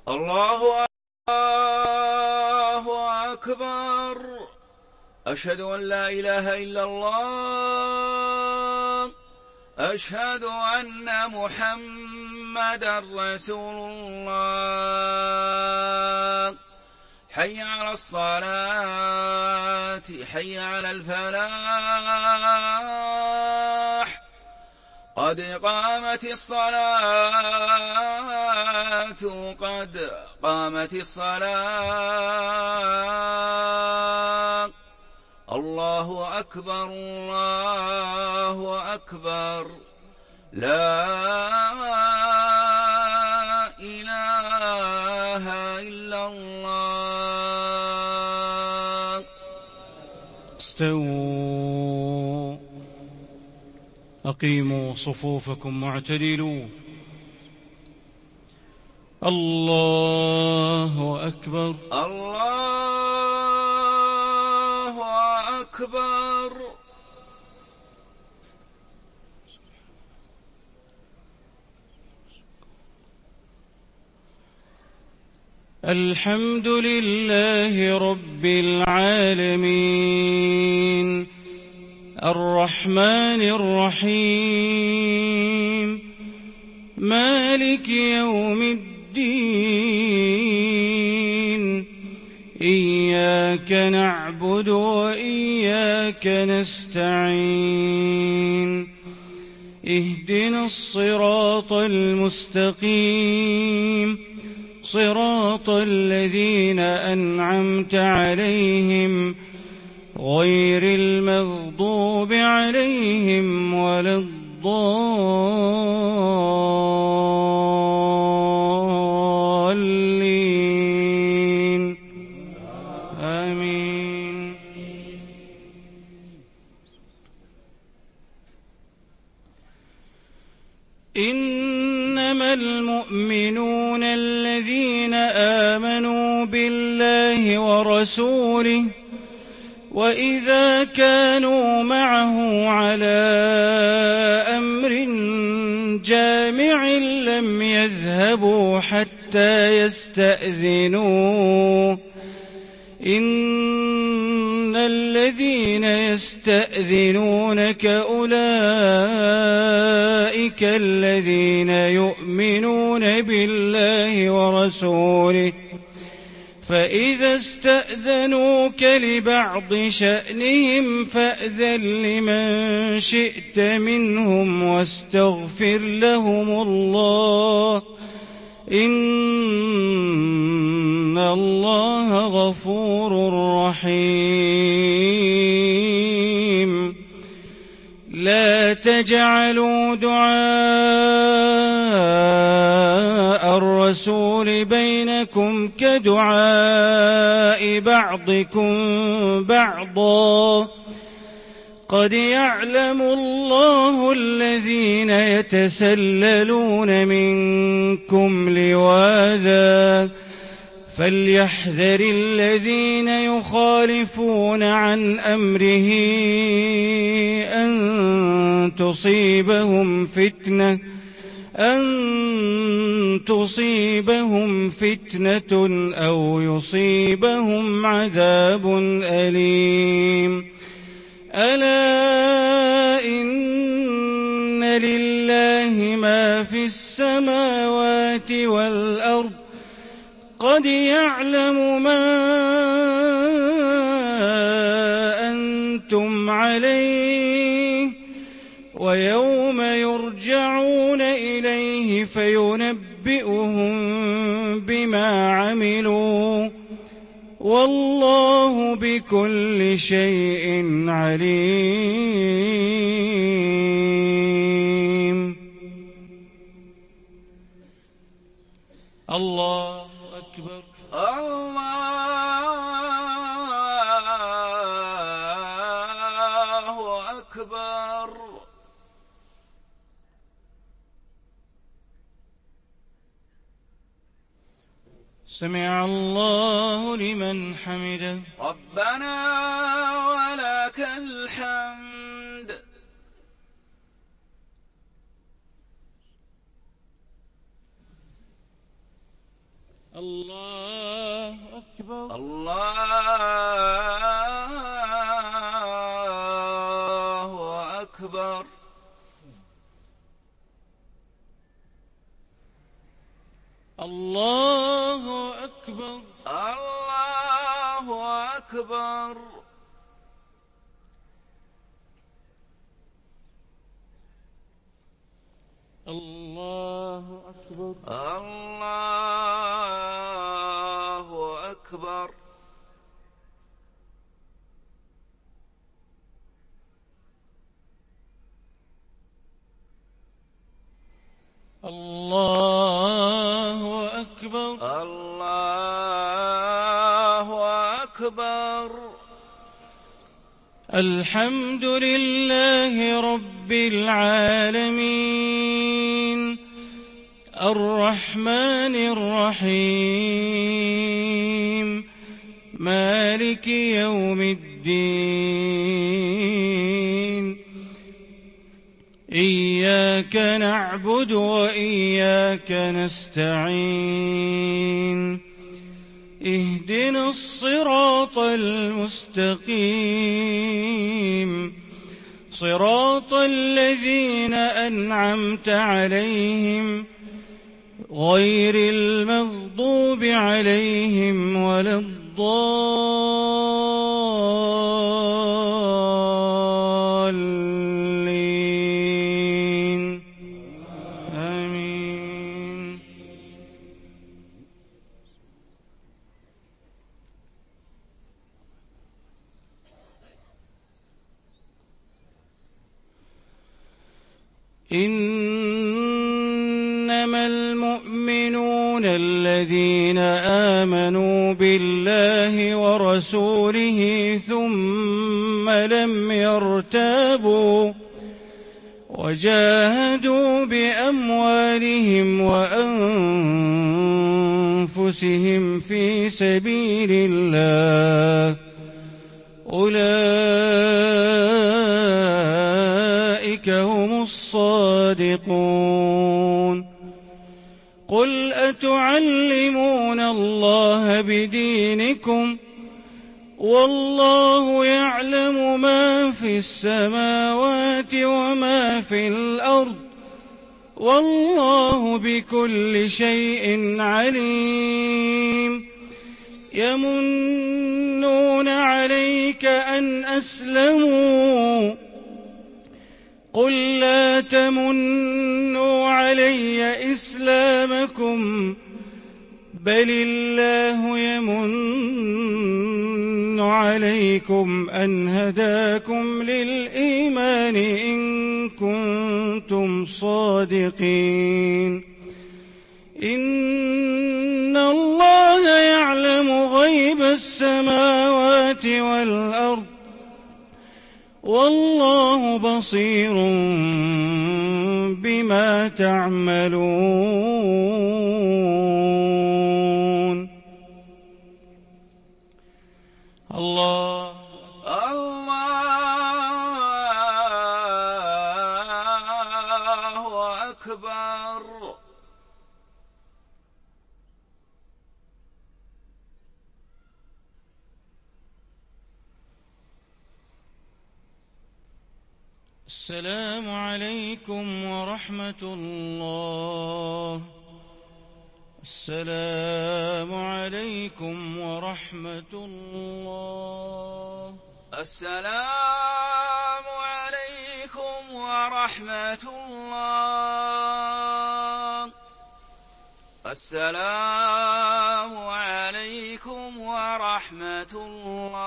الله أكبر. أشهد أن لا إله إلا الله. أشهد أن محمدا رسول الله. حي على الصلاة، حي على الفلاح، قد قامت الصلاة، قد قامت الصلاة. الله أكبر، الله أكبر، لا إله إلا الله. استووا، أقيموا صفوفكم واعتدلوا. الله أكبر، الله أكبر. الحمد لله رب العالمين، الرحمن الرحيم، مالك يوم الدين. إياك نعبد وإياك نستعين. اهدنا الصراط المستقيم، صراط الذين أنعمت عليهم غير المغضوب عليهم ولا الضالين. آمين. إنما المؤمنون الذين آمنوا بالله ورسوله، وإذا كانوا معه على أمر جامع لم يذهبوا حتى يستأذنوه. إن الذين يستأذنونك أولئك الذين يؤمنون بالله ورسوله، فإذا استأذنوك لبعض شأنهم فأذن لمن شئت منهم واستغفر لهم الله، إن الله غفور رحيم. لا تجعلوا دعاء الرسول بينكم كدعاء بعضكم بعضا، قد يعلم الله الذين يتسللون منكم لواذا، فليحذر الذين يخالفون عن أمره أن تصيبهم فتنة أو يصيبهم عذاب أليم. ألا إن لله ما في السماوات والأرض، قد يعلم ما أنتم عليه، ويوم يرجعون إليه فينبئهم بما عملوا، والله بكل شيء عليم. الله أكبر، الله أكبر. سمع الله لمن حمده. ربنا ولك الحمد. الله أكبر. الله أكبر. الله أكبر. الله أكبر. الله أكبر. الله أكبر. الله أكبر. الله أكبر. الحمد لله رب العالمين الرحمن الرحيم مالك يوم الدين إياك نعبد وإياك نستعين اهدنا الصراط المستقيم صراط الذين أنعمت عليهم غير المغضوب عليهم ولا الضالين آمين. إنما المؤمنون الذين آمنوا بالله ورسوله ثم لم يرتابوا وجاهدوا بأموالهم وأنفسهم في سبيل الله أولئك هم الصادقون. قل أتعلمون الله بدينكم والله يعلم ما في السماوات وما في الأرض والله بكل شيء عليم. يمنون عليك أن أسلموا قل لا تمنوا علي إسلامكم بل الله يمن عليكم أن هداكم للإيمان إن كنتم صادقين. إن الله يعلم غيب السماوات والأرض والله بصير بما تعملون. الله أكبر. السلام عليكم ورحمة الله. السلام عليكم ورحمة الله. السلام عليكم ورحمة الله. السلام عليكم ورحمة الله.